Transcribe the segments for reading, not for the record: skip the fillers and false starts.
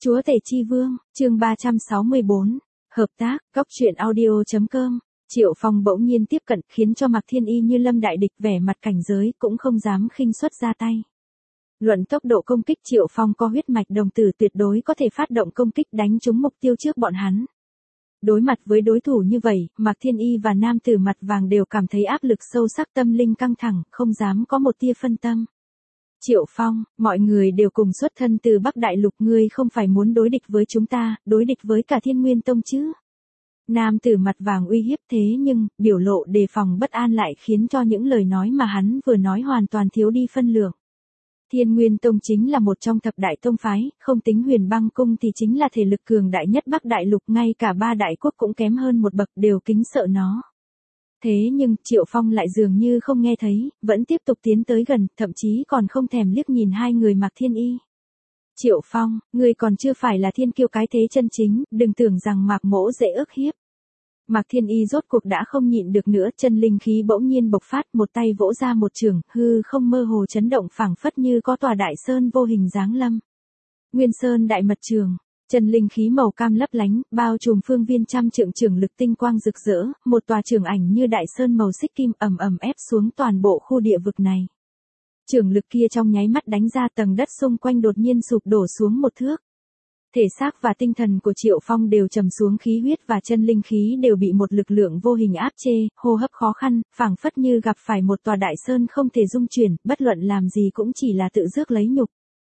Chúa Tể Chi Vương, chương 364, hợp tác, góc truyện audio.com. Triệu Phong bỗng nhiên tiếp cận khiến cho Mạc Thiên Y như lâm đại địch, vẻ mặt cảnh giới cũng không dám khinh suất ra tay. Luận tốc độ công kích, Triệu Phong có huyết mạch đồng tử, tuyệt đối có thể phát động công kích đánh trúng mục tiêu trước bọn hắn. Đối mặt với đối thủ như vậy, Mạc Thiên Y và nam tử mặt vàng đều cảm thấy áp lực sâu sắc, tâm linh căng thẳng, không dám có một tia phân tâm. Triệu Phong, mọi người đều cùng xuất thân từ Bắc Đại Lục, ngươi không phải muốn đối địch với chúng ta, đối địch với cả Thiên Nguyên Tông chứ? Nam tử mặt vàng uy hiếp, thế nhưng, biểu lộ đề phòng bất an lại khiến cho những lời nói mà hắn vừa nói hoàn toàn thiếu đi phân lượng. Thiên Nguyên Tông chính là một trong thập đại tông phái, không tính Huyền Băng Cung thì chính là thể lực cường đại nhất Bắc Đại Lục, ngay cả ba đại quốc cũng kém hơn một bậc, đều kính sợ nó. Thế nhưng, Triệu Phong lại dường như không nghe thấy, vẫn tiếp tục tiến tới gần, thậm chí còn không thèm liếc nhìn hai người Mạc Thiên Y. Triệu Phong, ngươi còn chưa phải là thiên kiêu cái thế chân chính, đừng tưởng rằng Mạc Mỗ dễ ức hiếp. Mạc Thiên Y rốt cuộc đã không nhịn được nữa, chân linh khí bỗng nhiên bộc phát, một tay vỗ ra một chưởng, hư không mơ hồ chấn động, phảng phất như có tòa đại sơn vô hình giáng lâm. Nguyên Sơn Đại Mật Trường. Chân linh khí màu cam lấp lánh, bao trùm phương viên trăm trượng, trường lực tinh quang rực rỡ, một tòa trường ảnh như đại sơn màu xích kim ầm ầm ép xuống toàn bộ khu địa vực này. Trường lực kia trong nháy mắt đánh ra, tầng đất xung quanh đột nhiên sụp đổ xuống một thước. Thể xác và tinh thần của Triệu Phong đều trầm xuống, khí huyết và chân linh khí đều bị một lực lượng vô hình áp chế, hô hấp khó khăn, phảng phất như gặp phải một tòa đại sơn không thể dung chuyển, bất luận làm gì cũng chỉ là tự rước lấy nhục.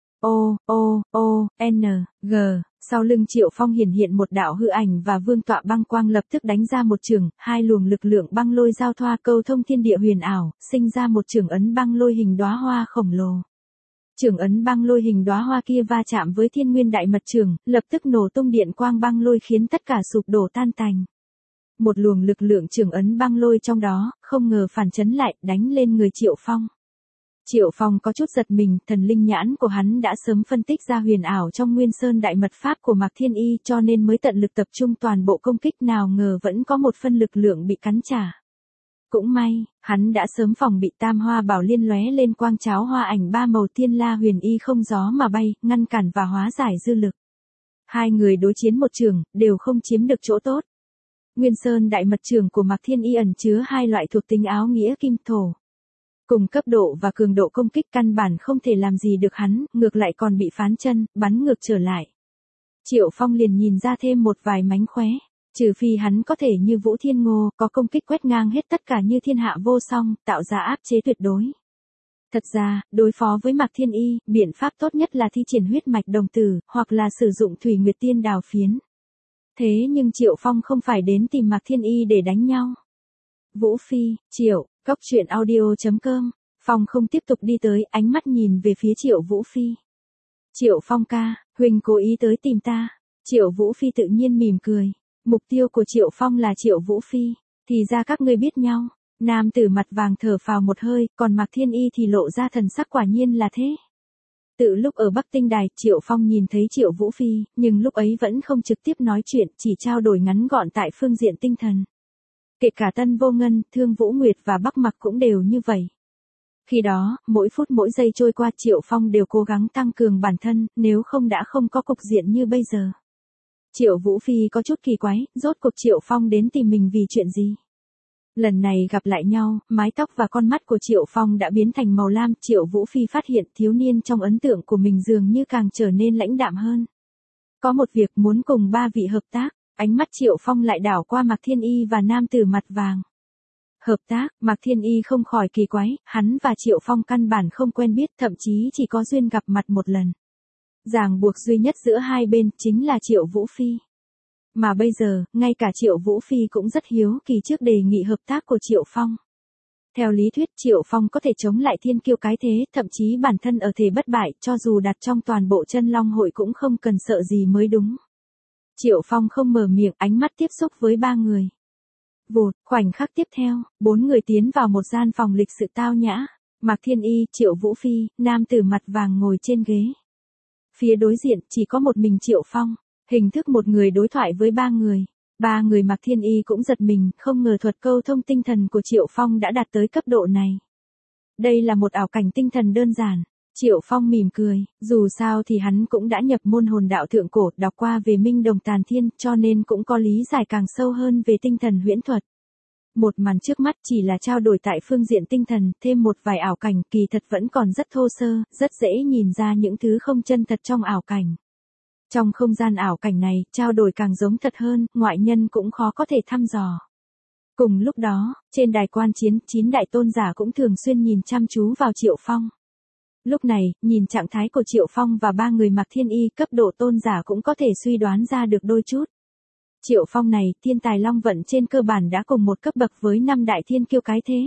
G. Sau lưng Triệu Phong hiện một đạo hư ảnh và vương tọa băng quang lập tức đánh ra một chưởng, hai luồng lực lượng băng lôi giao thoa, câu thông thiên địa huyền ảo, sinh ra một chưởng ấn băng lôi hình đóa hoa khổng lồ. Chưởng ấn băng lôi hình đóa hoa kia va chạm với Thiên Nguyên Đại Mật Trường, lập tức nổ tung điện quang băng lôi khiến tất cả sụp đổ tan tành. Một luồng lực lượng chưởng ấn băng lôi trong đó, không ngờ phản chấn lại, đánh lên người Triệu Phong. Triệu Phong có chút giật mình, thần linh nhãn của hắn đã sớm phân tích ra huyền ảo trong Nguyên Sơn Đại Mật Pháp của Mạc Thiên Y, cho nên mới tận lực tập trung toàn bộ công kích, nào ngờ vẫn có một phân lực lượng bị cắn trả. Cũng may, hắn đã sớm phòng bị tam hoa bảo liên lóe lên quang cháo hoa ảnh ba màu, Thiên La Huyền Y không gió mà bay, ngăn cản và hóa giải dư lực. Hai người đối chiến một trường, đều không chiếm được chỗ tốt. Nguyên Sơn Đại Mật Trường của Mạc Thiên Y ẩn chứa hai loại thuộc tính áo nghĩa kim thổ. Cùng cấp độ và cường độ công kích căn bản không thể làm gì được hắn, ngược lại còn bị phán chân, bắn ngược trở lại. Triệu Phong liền nhìn ra thêm một vài mánh khóe, trừ phi hắn có thể như Vũ Thiên Ngô, có công kích quét ngang hết tất cả như thiên hạ vô song, tạo ra áp chế tuyệt đối. Thật ra, đối phó với Mạc Thiên Y, biện pháp tốt nhất là thi triển huyết mạch đồng tử, hoặc là sử dụng Thủy Nguyệt Tiên Đào Phiến. Thế nhưng Triệu Phong không phải đến tìm Mạc Thiên Y để đánh nhau. Vũ Phi, Triệu, góc truyện audio.com. Phong không tiếp tục đi tới, ánh mắt nhìn về phía Triệu Vũ Phi. Triệu Phong ca, huynh cố ý tới tìm ta. Triệu Vũ Phi tự nhiên mỉm cười. Mục tiêu của Triệu Phong là Triệu Vũ Phi, thì ra các ngươi biết nhau. Nam tử mặt vàng thở phào một hơi, còn Mạc Thiên Y thì lộ ra thần sắc, quả nhiên là thế. Từ lúc ở Bắc Tinh Đài, Triệu Phong nhìn thấy Triệu Vũ Phi, nhưng lúc ấy vẫn không trực tiếp nói chuyện, chỉ trao đổi ngắn gọn tại phương diện tinh thần. Kể cả Tân Vô Ngân, Thương Vũ Nguyệt và Bắc Mặc cũng đều như vậy. Khi đó, mỗi phút mỗi giây trôi qua, Triệu Phong đều cố gắng tăng cường bản thân, nếu không đã không có cục diện như bây giờ. Triệu Vũ Phi có chút kỳ quái, rốt cuộc Triệu Phong đến tìm mình vì chuyện gì? Lần này gặp lại nhau, mái tóc và con mắt của Triệu Phong đã biến thành màu lam, Triệu Vũ Phi phát hiện thiếu niên trong ấn tượng của mình dường như càng trở nên lãnh đạm hơn. Có một việc muốn cùng ba vị hợp tác. Ánh mắt Triệu Phong lại đảo qua Mạc Thiên Y và nam tử mặt vàng. Hợp tác, Mạc Thiên Y không khỏi kỳ quái, hắn và Triệu Phong căn bản không quen biết, thậm chí chỉ có duyên gặp mặt một lần. Ràng buộc duy nhất giữa hai bên chính là Triệu Vũ Phi. Mà bây giờ, ngay cả Triệu Vũ Phi cũng rất hiếu kỳ trước đề nghị hợp tác của Triệu Phong. Theo lý thuyết, Triệu Phong có thể chống lại thiên kiêu cái thế, thậm chí bản thân ở thể bất bại, cho dù đặt trong toàn bộ Chân Long hội cũng không cần sợ gì mới đúng. Triệu Phong không mở miệng, ánh mắt tiếp xúc với ba người. Vụt, khoảnh khắc tiếp theo, bốn người tiến vào một gian phòng lịch sự tao nhã. Mạc Thiên Y, Triệu Vũ Phi, nam tử mặt vàng ngồi trên ghế. Phía đối diện chỉ có một mình Triệu Phong, hình thức một người đối thoại với ba người. Ba người Mạc Thiên Y cũng giật mình, không ngờ thuật câu thông tinh thần của Triệu Phong đã đạt tới cấp độ này. Đây là một ảo cảnh tinh thần đơn giản. Triệu Phong mỉm cười, dù sao thì hắn cũng đã nhập môn hồn đạo thượng cổ, đọc qua về Minh Đồng Tàn Thiên, cho nên cũng có lý giải càng sâu hơn về tinh thần huyễn thuật. Một màn trước mắt chỉ là trao đổi tại phương diện tinh thần, thêm một vài ảo cảnh, kỳ thật vẫn còn rất thô sơ, rất dễ nhìn ra những thứ không chân thật trong ảo cảnh. Trong không gian ảo cảnh này, trao đổi càng giống thật hơn, ngoại nhân cũng khó có thể thăm dò. Cùng lúc đó, trên đài quan chiến, 9 đại tôn giả cũng thường xuyên nhìn chăm chú vào Triệu Phong. Lúc này, nhìn trạng thái của Triệu Phong và 3 người mặc thiên y, cấp độ tôn giả cũng có thể suy đoán ra được đôi chút. Triệu Phong này, thiên tài long vận trên cơ bản đã cùng một cấp bậc với 5 đại thiên kiêu cái thế.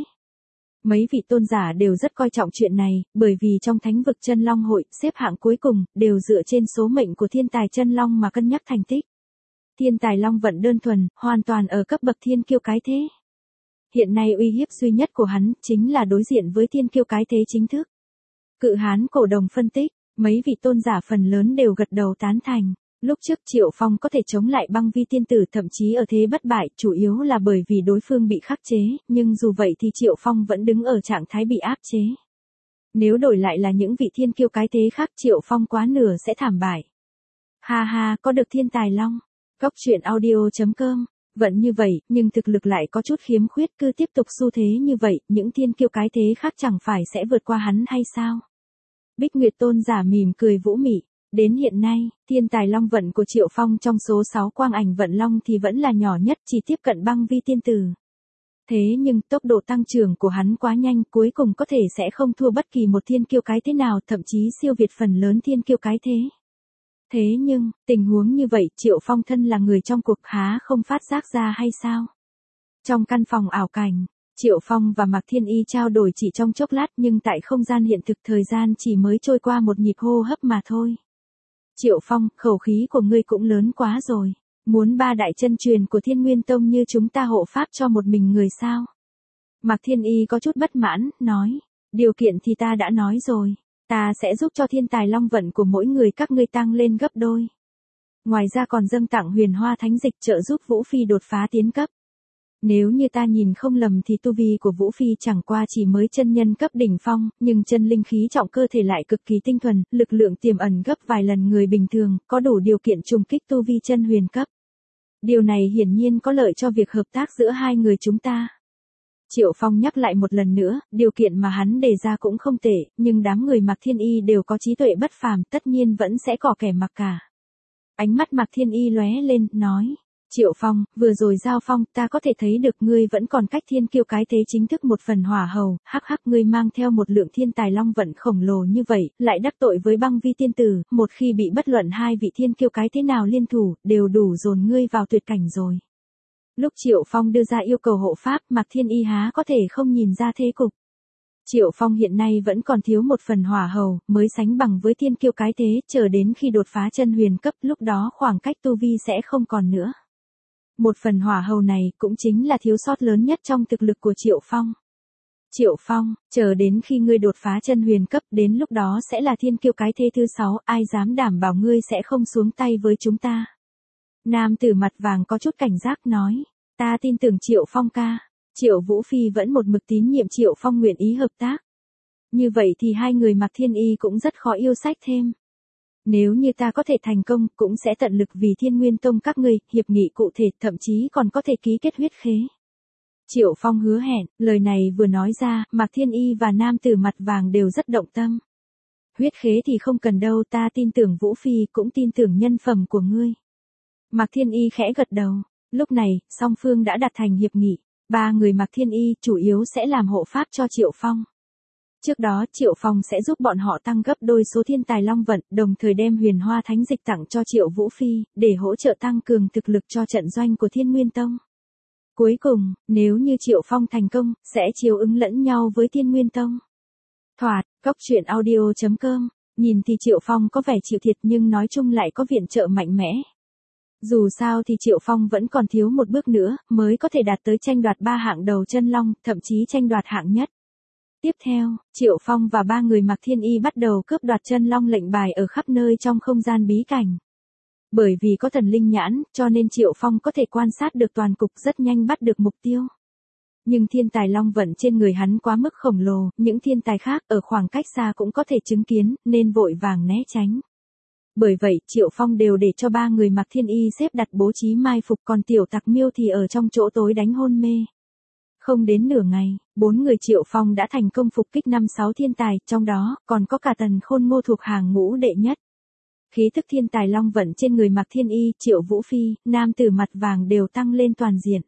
Mấy vị tôn giả đều rất coi trọng chuyện này, bởi vì trong thánh vực chân long hội, xếp hạng cuối cùng, đều dựa trên số mệnh của thiên tài chân long mà cân nhắc thành tích. Thiên tài long vận đơn thuần, hoàn toàn ở cấp bậc thiên kiêu cái thế. Hiện nay uy hiếp duy nhất của hắn, chính là đối diện với thiên kiêu cái thế chính thức. Cự hán cổ đồng phân tích, mấy vị tôn giả phần lớn đều gật đầu tán thành. Lúc trước Triệu Phong có thể chống lại băng vi tiên tử thậm chí ở thế bất bại, chủ yếu là bởi vì đối phương bị khắc chế, nhưng dù vậy thì Triệu Phong vẫn đứng ở trạng thái bị áp chế. Nếu đổi lại là những vị thiên kiêu cái thế khác, Triệu Phong quá nửa sẽ thảm bại. Ha ha, có được thiên tài long. Góc truyện audio.com. Vẫn như vậy, nhưng thực lực lại có chút khiếm khuyết, cứ tiếp tục xu thế như vậy, những thiên kiêu cái thế khác chẳng phải sẽ vượt qua hắn hay sao? Bích Nguyệt tôn giả mỉm cười vũ mị. Đến hiện nay, thiên tài long vận của Triệu Phong trong số 6 quang ảnh vận long thì vẫn là nhỏ nhất, chỉ tiếp cận băng vi tiên tử. Thế nhưng tốc độ tăng trưởng của hắn quá nhanh, cuối cùng có thể sẽ không thua bất kỳ một thiên kiêu cái thế nào, thậm chí siêu việt phần lớn thiên kiêu cái thế. Thế nhưng, tình huống như vậy, Triệu Phong thân là người trong cuộc há không phát giác ra hay sao? Trong căn phòng ảo cảnh, Triệu Phong và Mạc Thiên Y trao đổi chỉ trong chốc lát, nhưng tại không gian hiện thực thời gian chỉ mới trôi qua một nhịp hô hấp mà thôi. Triệu Phong, khẩu khí của ngươi cũng lớn quá rồi. Muốn 3 đại chân truyền của Thiên Nguyên Tông như chúng ta hộ pháp cho một mình người sao? Mạc Thiên Y có chút bất mãn, nói. Điều kiện thì ta đã nói rồi. Ta sẽ giúp cho thiên tài long vận của mỗi người các ngươi tăng lên gấp đôi. Ngoài ra còn dâng tặng huyền hoa thánh dịch trợ giúp Vũ Phi đột phá tiến cấp. Nếu như ta nhìn không lầm thì tu vi của Vũ Phi chẳng qua chỉ mới chân nhân cấp đỉnh phong, nhưng chân linh khí trọng cơ thể lại cực kỳ tinh thuần, lực lượng tiềm ẩn gấp vài lần người bình thường, có đủ điều kiện trùng kích tu vi chân huyền cấp. Điều này hiển nhiên có lợi cho việc hợp tác giữa hai người chúng ta. Triệu Phong nhắc lại một lần nữa, điều kiện mà hắn đề ra cũng không tệ, nhưng đám người Mạc Thiên Y đều có trí tuệ bất phàm, tất nhiên vẫn sẽ có kẻ mặc cả. Ánh mắt Mạc Thiên Y lóe lên, nói. Triệu Phong, vừa rồi giao phong, ta có thể thấy được ngươi vẫn còn cách thiên kiêu cái thế chính thức một phần hỏa hầu, hắc hắc ngươi mang theo một lượng thiên tài long vận khổng lồ như vậy, lại đắc tội với băng vi tiên tử, một khi bị bất luận hai vị thiên kiêu cái thế nào liên thủ, đều đủ dồn ngươi vào tuyệt cảnh rồi. Lúc Triệu Phong đưa ra yêu cầu hộ pháp, Mạc Thiên Y há có thể không nhìn ra thế cục. Triệu Phong hiện nay vẫn còn thiếu một phần hỏa hầu, mới sánh bằng với thiên kiêu cái thế, chờ đến khi đột phá chân huyền cấp, lúc đó khoảng cách tu vi sẽ không còn nữa. Một phần hỏa hầu này cũng chính là thiếu sót lớn nhất trong thực lực của Triệu Phong. Triệu Phong, chờ đến khi ngươi đột phá chân huyền cấp, đến lúc đó sẽ là thiên kiêu cái thế thứ 6, ai dám đảm bảo ngươi sẽ không xuống tay với chúng ta. Nam tử mặt vàng có chút cảnh giác nói, ta tin tưởng Triệu Phong ca. Triệu Vũ Phi vẫn một mực tín nhiệm Triệu Phong nguyện ý hợp tác. Như vậy thì hai người Mạc Thiên Y cũng rất khó yêu sách thêm. Nếu như ta có thể thành công, cũng sẽ tận lực vì Thiên Nguyên Tông các ngươi, hiệp nghị cụ thể, thậm chí còn có thể ký kết huyết khế. Triệu Phong hứa hẹn, lời này vừa nói ra, Mạc Thiên Y và nam tử mặt vàng đều rất động tâm. Huyết khế thì không cần đâu, ta tin tưởng Vũ Phi, cũng tin tưởng nhân phẩm của ngươi. Mạc Thiên Y khẽ gật đầu, lúc này, song phương đã đạt thành hiệp nghị, 3 người Mạc Thiên Y chủ yếu sẽ làm hộ pháp cho Triệu Phong. Trước đó Triệu Phong sẽ giúp bọn họ tăng gấp đôi số thiên tài long vận, đồng thời đem huyền hoa thánh dịch tặng cho Triệu Vũ Phi, để hỗ trợ tăng cường thực lực cho trận doanh của Thiên Nguyên Tông. Cuối cùng, nếu như Triệu Phong thành công, sẽ chiếu ứng lẫn nhau với Thiên Nguyên Tông. Thoạt, góc truyện audio.com, nhìn thì Triệu Phong có vẻ chịu thiệt nhưng nói chung lại có viện trợ mạnh mẽ. Dù sao thì Triệu Phong vẫn còn thiếu một bước nữa, mới có thể đạt tới tranh đoạt 3 hạng đầu chân long, thậm chí tranh đoạt hạng nhất. Tiếp theo, Triệu Phong và 3 người Mạc Thiên Y bắt đầu cướp đoạt chân long lệnh bài ở khắp nơi trong không gian bí cảnh. Bởi vì có thần linh nhãn, cho nên Triệu Phong có thể quan sát được toàn cục, rất nhanh bắt được mục tiêu. Nhưng thiên tài long vận trên người hắn quá mức khổng lồ, những thiên tài khác ở khoảng cách xa cũng có thể chứng kiến, nên vội vàng né tránh. Bởi vậy, Triệu Phong đều để cho 3 người mặc thiên y xếp đặt bố trí mai phục, còn tiểu tặc miêu thì ở trong chỗ tối đánh hôn mê. Không đến nửa ngày, 4 người Triệu Phong đã thành công phục kích 5-6 thiên tài, trong đó còn có cả Tần Khôn Ngô thuộc hàng ngũ đệ nhất. Khí thức thiên tài long vận trên người Mạc Thiên Y, Triệu Vũ Phi, nam tử mặt vàng đều tăng lên toàn diện.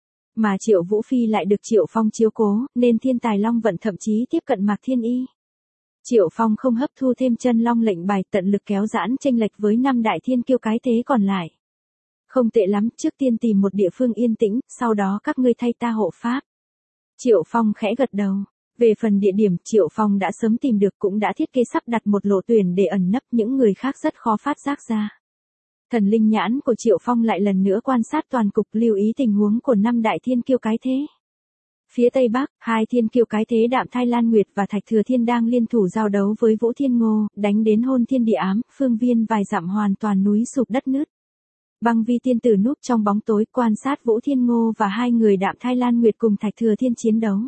Mà Triệu Vũ Phi lại được Triệu Phong chiếu cố, nên thiên tài long vận thậm chí tiếp cận Mạc Thiên Y. Triệu Phong không hấp thu thêm chân long lệnh bài, tận lực kéo giãn chênh lệch với 5 đại thiên kiêu cái thế còn lại. Không tệ lắm, trước tiên tìm một địa phương yên tĩnh, sau đó các ngươi thay ta hộ pháp. Triệu Phong khẽ gật đầu. Về phần địa điểm, Triệu Phong đã sớm tìm được, cũng đã thiết kế sắp đặt một lộ tuyển để ẩn nấp, những người khác rất khó phát giác ra. Thần linh nhãn của Triệu Phong lại lần nữa quan sát toàn cục, lưu ý tình huống của 5 đại thiên kiêu cái thế. Phía Tây Bắc, 2 thiên kiêu cái thế Đạm Thai Lan Nguyệt và Thạch Thừa Thiên đang liên thủ giao đấu với Vũ Thiên Ngô, đánh đến hôn thiên địa ám, phương viên vài dặm hoàn toàn núi sụp đất nứt. Băng Vi tiên tử núp trong bóng tối quan sát Vũ Thiên Ngô và 2 người Đạm Thai Lan Nguyệt cùng Thạch Thừa Thiên chiến đấu.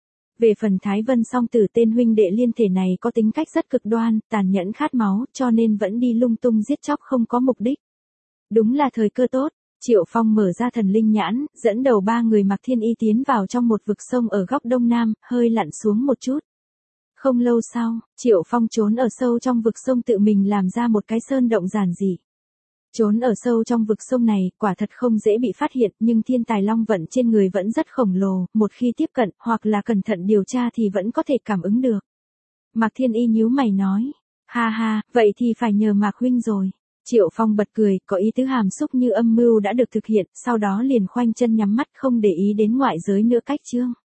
Về phần Thái Vân song tử, tên huynh đệ liên thể này có tính cách rất cực đoan, tàn nhẫn khát máu, cho nên vẫn đi lung tung giết chóc không có mục đích. Đúng là thời cơ tốt, Triệu Phong mở ra thần linh nhãn, dẫn đầu 3 người mặc thiên y tiến vào trong một vực sông ở góc đông nam, hơi lặn xuống một chút. Không lâu sau, Triệu Phong trốn ở sâu trong vực sông tự mình làm ra một cái sơn động giản dị. Trốn ở sâu trong vực sông này, quả thật không dễ bị phát hiện, nhưng thiên tài long vận trên người vẫn rất khổng lồ, một khi tiếp cận, hoặc là cẩn thận điều tra thì vẫn có thể cảm ứng được. Mạc Thiên Y nhíu mày nói, ha ha, vậy thì phải nhờ Mạc huynh rồi. Triệu Phong bật cười, có ý tứ hàm xúc như âm mưu đã được thực hiện, sau đó liền khoanh chân nhắm mắt không để ý đến ngoại giới nữa cách chương.